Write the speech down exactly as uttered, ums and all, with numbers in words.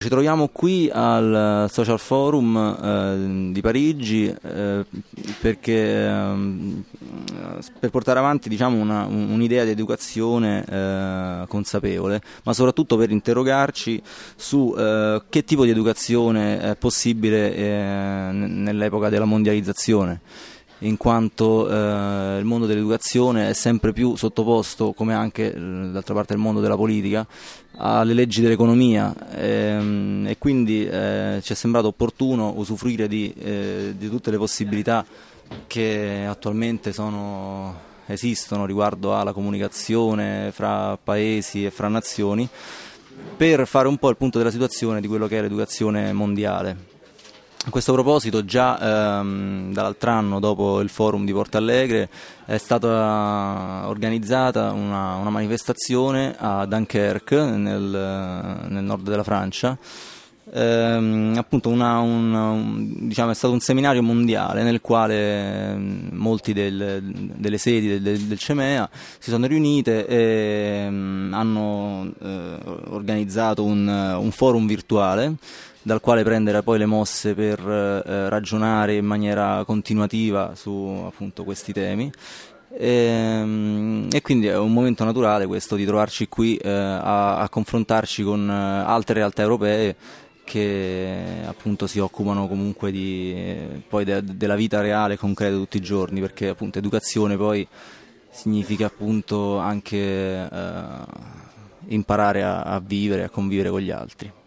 Ci troviamo qui al Social Forum eh, di Parigi eh, perché eh, per portare avanti diciamo, una, un'idea di educazione eh, consapevole, ma soprattutto per interrogarci su eh, che tipo di educazione è possibile eh, nell'epoca della mondializzazione, in quanto eh, il mondo dell'educazione è sempre più sottoposto, come anche d'altra parte il mondo della politica, alle leggi dell'economia ehm, e quindi eh, ci è sembrato opportuno usufruire di, eh, di tutte le possibilità che attualmente sono, esistono riguardo alla comunicazione fra paesi e fra nazioni, per fare un po' il punto della situazione di quello che è l'educazione mondiale. A questo proposito già ehm, dall'altro anno, dopo il forum di Porto Alegre, è stata organizzata una, una manifestazione a Dunkerque, nel, nel nord della Francia. Ehm, appunto una, una, un, diciamo, è stato un seminario mondiale nel quale molti del, delle sedi del, del CEMEA si sono riunite e um, hanno eh, organizzato un, un forum virtuale dal quale prendere poi le mosse per eh, ragionare in maniera continuativa su appunto questi temi. E, e quindi è un momento naturale questo di trovarci qui eh, a, a confrontarci con eh, altre realtà europee che appunto si occupano comunque di, eh, poi de, della vita reale e concreta tutti i giorni, perché appunto educazione poi significa appunto anche eh, imparare a, a vivere, a convivere con gli altri.